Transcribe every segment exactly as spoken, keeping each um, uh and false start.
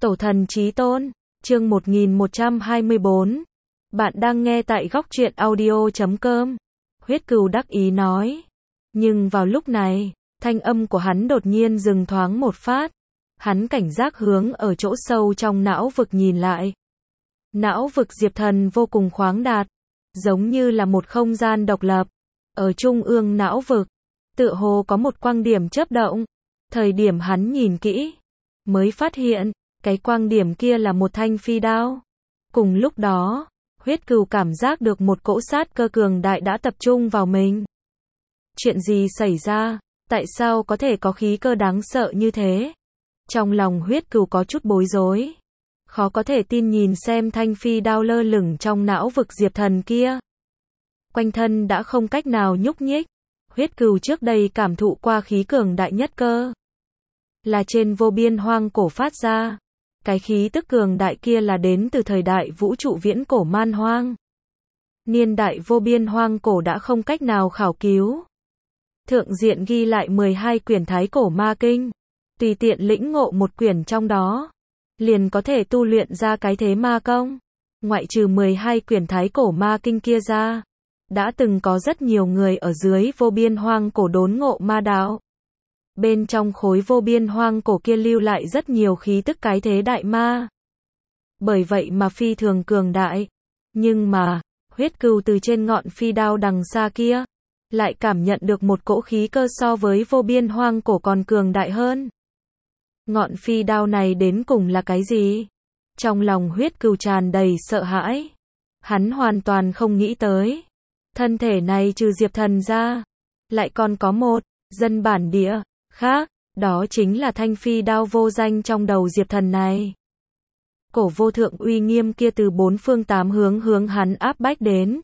Tổ thần chí tôn, chương một nghìn một trăm hai mươi bốn. Bạn đang nghe tại góc truyện audio chấm com. Huyết Cừu đắc ý nói. Nhưng vào lúc này, thanh âm của hắn đột nhiên dừng thoáng một phát. Hắn cảnh giác hướng ở chỗ sâu trong não vực nhìn lại. Não vực Diệp Thần vô cùng khoáng đạt, giống như là một không gian độc lập. Ở trung ương não vực, tựa hồ có một quang điểm chớp động. Thời điểm hắn nhìn kỹ, mới phát hiện, cái quang điểm kia là một thanh phi đao. Cùng lúc đó, Huyết Cừu cảm giác được một cỗ sát cơ cường đại đã tập trung vào mình. Chuyện gì xảy ra? Tại sao có thể có khí cơ đáng sợ như thế? Trong lòng Huyết Cừu có chút bối rối. Khó có thể tin nhìn xem thanh phi đao lơ lửng trong não vực Diệp Thần kia. Quanh thân đã không cách nào nhúc nhích. Huyết Cừu trước đây cảm thụ qua khí cường đại nhất cơ. Là trên vô biên hoang cổ phát ra. Cái khí tức cường đại kia là đến từ thời đại vũ trụ viễn cổ man hoang. Niên đại vô biên hoang cổ đã không cách nào khảo cứu. Thượng diện ghi lại mười hai quyển thái cổ ma kinh. Tùy tiện lĩnh ngộ một quyển trong đó, liền có thể tu luyện ra cái thế ma công. Ngoại trừ mười hai quyển thái cổ ma kinh kia ra, đã từng có rất nhiều người ở dưới vô biên hoang cổ đốn ngộ ma đạo. Bên trong khối vô biên hoang cổ kia lưu lại rất nhiều khí tức cái thế đại ma. Bởi vậy mà phi thường cường đại. Nhưng mà, Huyết Cừu từ trên ngọn phi đao đằng xa kia, lại cảm nhận được một cỗ khí cơ so với vô biên hoang cổ còn cường đại hơn. Ngọn phi đao này đến cùng là cái gì? Trong lòng Huyết Cừu tràn đầy sợ hãi. Hắn hoàn toàn không nghĩ tới. Thân thể này trừ Diệp Thần ra, lại còn có một dân bản địa khác, đó chính là thanh phi đao vô danh trong đầu Diệp Thần này. Cổ vô thượng uy nghiêm kia từ bốn phương tám hướng hướng hắn áp bách đến.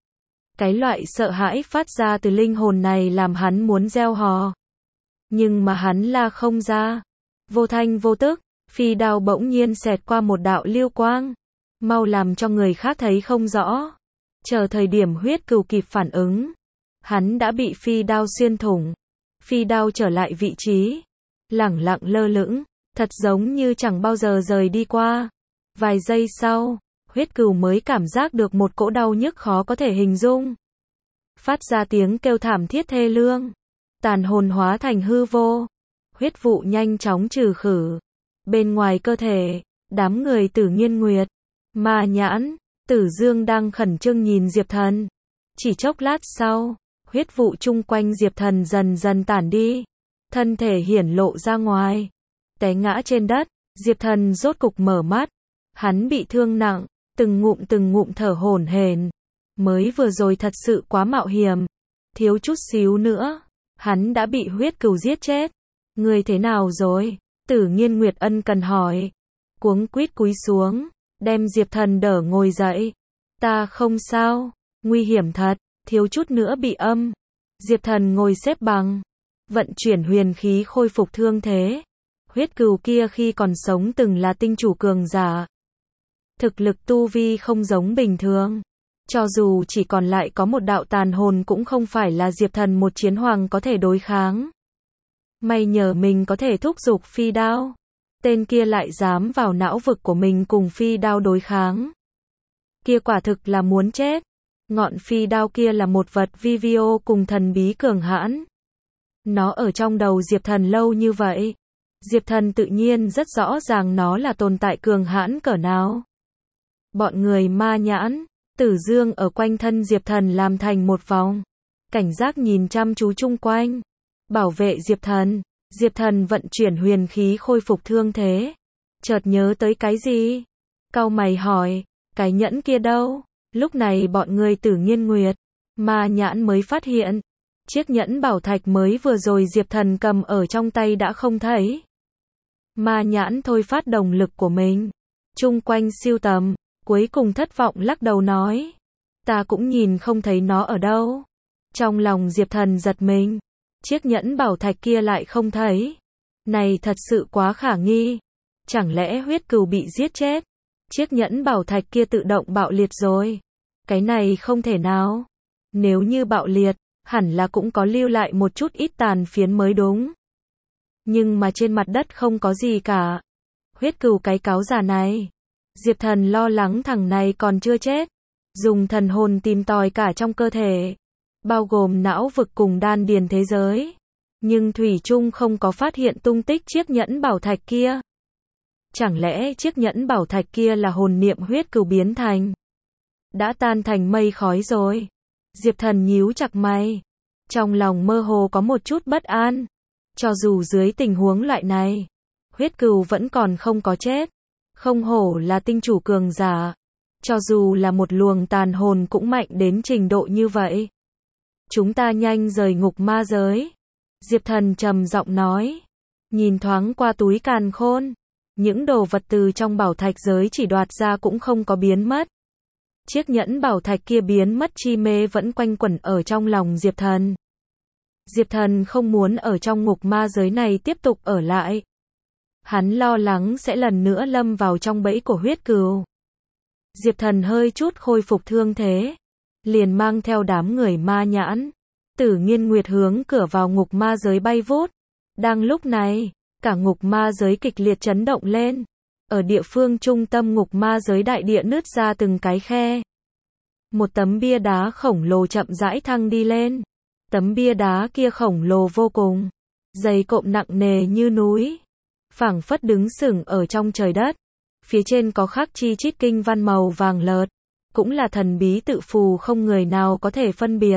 Cái loại sợ hãi phát ra từ linh hồn này làm hắn muốn reo hò. Nhưng mà hắn la không ra. Vô thanh vô tức, phi đao bỗng nhiên xẹt qua một đạo lưu quang, mau làm cho người khác thấy không rõ. Chờ thời điểm Huyết Cừu kịp phản ứng, hắn đã bị phi đao xuyên thủng. Phi đao trở lại vị trí, lẳng lặng lơ lửng, thật giống như chẳng bao giờ rời đi qua. Vài giây sau, Huyết Cừu mới cảm giác được một cỗ đau nhức khó có thể hình dung. Phát ra tiếng kêu thảm thiết thê lương, tàn hồn hóa thành hư vô. Huyết vụ nhanh chóng trừ khử. Bên ngoài cơ thể, đám người Tử Nghiên Nguyệt, Ma Nhãn, Tử Dương đang khẩn trương nhìn Diệp Thần. Chỉ chốc lát sau, huyết vụ chung quanh Diệp Thần dần dần tản đi. Thân thể hiển lộ ra ngoài. Té ngã trên đất, Diệp Thần rốt cục mở mắt. Hắn bị thương nặng, từng ngụm từng ngụm thở hổn hển. Mới vừa rồi thật sự quá mạo hiểm. Thiếu chút xíu nữa, hắn đã bị Huyết Cừu giết chết. Người thế nào rồi? Tử Nghiên Nguyệt ân cần hỏi. Cuống quýt cúi xuống, đem Diệp Thần đỡ ngồi dậy. Ta không sao, nguy hiểm thật, thiếu chút nữa bị âm. Diệp Thần ngồi xếp bằng, vận chuyển huyền khí khôi phục thương thế. Huyết Cừu kia khi còn sống từng là tinh chủ cường giả. Thực lực tu vi không giống bình thường. Cho dù chỉ còn lại có một đạo tàn hồn cũng không phải là Diệp Thần một chiến hoàng có thể đối kháng. May nhờ mình có thể thúc giục phi đao. Tên kia lại dám vào não vực của mình cùng phi đao đối kháng. Kia quả thực là muốn chết. Ngọn phi đao kia là một vật vi vô cùng thần bí cường hãn. Nó ở trong đầu Diệp Thần lâu như vậy. Diệp Thần tự nhiên rất rõ ràng nó là tồn tại cường hãn cỡ nào. Bọn người Ma Nhãn, Tử Dương ở quanh thân Diệp Thần làm thành một vòng. Cảnh giác nhìn chăm chú chung quanh. Bảo vệ Diệp Thần. Diệp Thần vận chuyển huyền khí khôi phục thương thế. Chợt nhớ tới cái gì? Cau mày hỏi, cái nhẫn kia đâu? Lúc này bọn người Tử Nghiên Nguyệt, Ma Nhãn mới phát hiện. Chiếc nhẫn bảo thạch mới vừa rồi Diệp Thần cầm ở trong tay đã không thấy. Ma Nhãn thôi phát động lực của mình. Chung quanh siêu tầm, cuối cùng thất vọng lắc đầu nói. Ta cũng nhìn không thấy nó ở đâu. Trong lòng Diệp Thần giật mình. Chiếc nhẫn bảo thạch kia lại không thấy. Này thật sự quá khả nghi. Chẳng lẽ Huyết Cừu bị giết chết? Chiếc nhẫn bảo thạch kia tự động bạo liệt rồi. Cái này không thể nào. Nếu như bạo liệt, hẳn là cũng có lưu lại một chút ít tàn phiến mới đúng. Nhưng mà trên mặt đất không có gì cả. Huyết cừu cái cáo già này. Diệp Thần lo lắng thằng này còn chưa chết. Dùng thần hồn tìm tòi cả trong cơ thể. Bao gồm não vực cùng đan điền thế giới. Nhưng thủy chung không có phát hiện tung tích chiếc nhẫn bảo thạch kia. Chẳng lẽ chiếc nhẫn bảo thạch kia là hồn niệm huyết cừu biến thành? Đã tan thành mây khói rồi. Diệp Thần nhíu chặt mày. Trong lòng mơ hồ có một chút bất an. Cho dù dưới tình huống loại này, huyết cừu vẫn còn không có chết. Không hổ là tinh chủ cường giả. Cho dù là một luồng tàn hồn cũng mạnh đến trình độ như vậy. Chúng ta nhanh rời ngục ma giới. Diệp Thần trầm giọng nói. Nhìn thoáng qua túi càn khôn. Những đồ vật từ trong bảo thạch giới chỉ đoạt ra cũng không có biến mất. Chiếc nhẫn bảo thạch kia biến mất chi mê vẫn quanh quẩn ở trong lòng Diệp Thần. Diệp Thần không muốn ở trong ngục ma giới này tiếp tục ở lại. Hắn lo lắng sẽ lần nữa lâm vào trong bẫy của huyết cừu. Diệp Thần hơi chút khôi phục thương thế. Liền mang theo đám người ma nhãn. Tử Nghiên Nguyệt hướng cửa vào ngục ma giới bay vút. Đang lúc này, cả ngục ma giới kịch liệt chấn động lên. Ở địa phương trung tâm ngục ma giới đại địa nứt ra từng cái khe. Một tấm bia đá khổng lồ chậm rãi thăng đi lên. Tấm bia đá kia khổng lồ vô cùng. Dày cộm nặng nề như núi. Phảng phất đứng sừng ở trong trời đất. Phía trên có khắc chi chít kinh văn màu vàng lợt. Cũng là thần bí tự phù không người nào có thể phân biệt.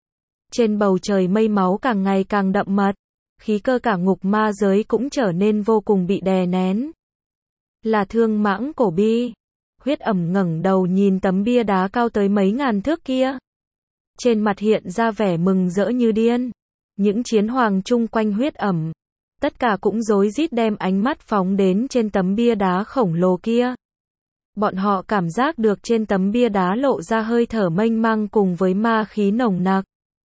Trên bầu trời mây máu càng ngày càng đậm mật. Khí cơ cả ngục ma giới cũng trở nên vô cùng bị đè nén. Là Thương Mãng Cổ Bi. Huyết Ẩm ngẩng đầu nhìn tấm bia đá cao tới mấy ngàn thước kia. Trên mặt hiện ra vẻ mừng rỡ như điên. Những chiến hoàng chung quanh Huyết Ẩm. Tất cả cũng rối rít đem ánh mắt phóng đến trên tấm bia đá khổng lồ kia. Bọn họ cảm giác được trên tấm bia đá lộ ra hơi thở mênh mang cùng với ma khí nồng nặc.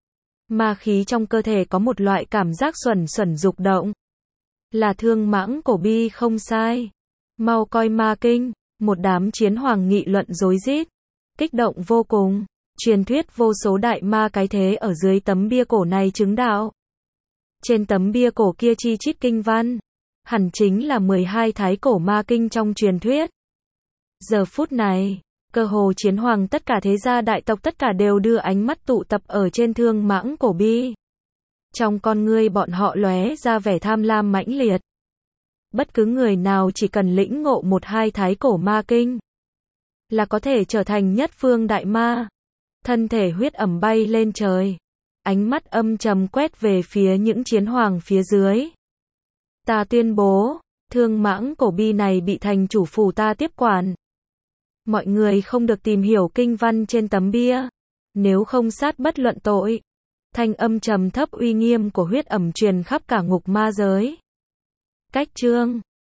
Ma khí trong cơ thể có một loại cảm giác xuẩn xuẩn dục động. Là Thương Mãng Cổ Bi không sai. Mau coi ma kinh, một đám chiến hoàng nghị luận rối rít, kích động vô cùng. Truyền thuyết vô số đại ma cái thế ở dưới tấm bia cổ này chứng đạo. Trên tấm bia cổ kia chi chít kinh văn, hẳn chính là mười hai thái cổ ma kinh trong truyền thuyết. Giờ phút này, cơ hồ chiến hoàng tất cả thế gia đại tộc tất cả đều đưa ánh mắt tụ tập ở trên Thương Mãng Cổ Bi. Trong con ngươi bọn họ lóe ra vẻ tham lam mãnh liệt. Bất cứ người nào chỉ cần lĩnh ngộ một hai thái cổ ma kinh, là có thể trở thành nhất phương đại ma. Thân thể Huyết Ẩm bay lên trời. Ánh mắt âm trầm quét về phía những chiến hoàng phía dưới. Ta tuyên bố, Thương Mãng Cổ Bi này bị thành chủ phủ ta tiếp quản. Mọi người không được tìm hiểu kinh văn trên tấm bia. Nếu không sát bất luận tội. Thanh âm trầm thấp uy nghiêm của Huyết Ẩm truyền khắp cả ngục ma giới. Cách chương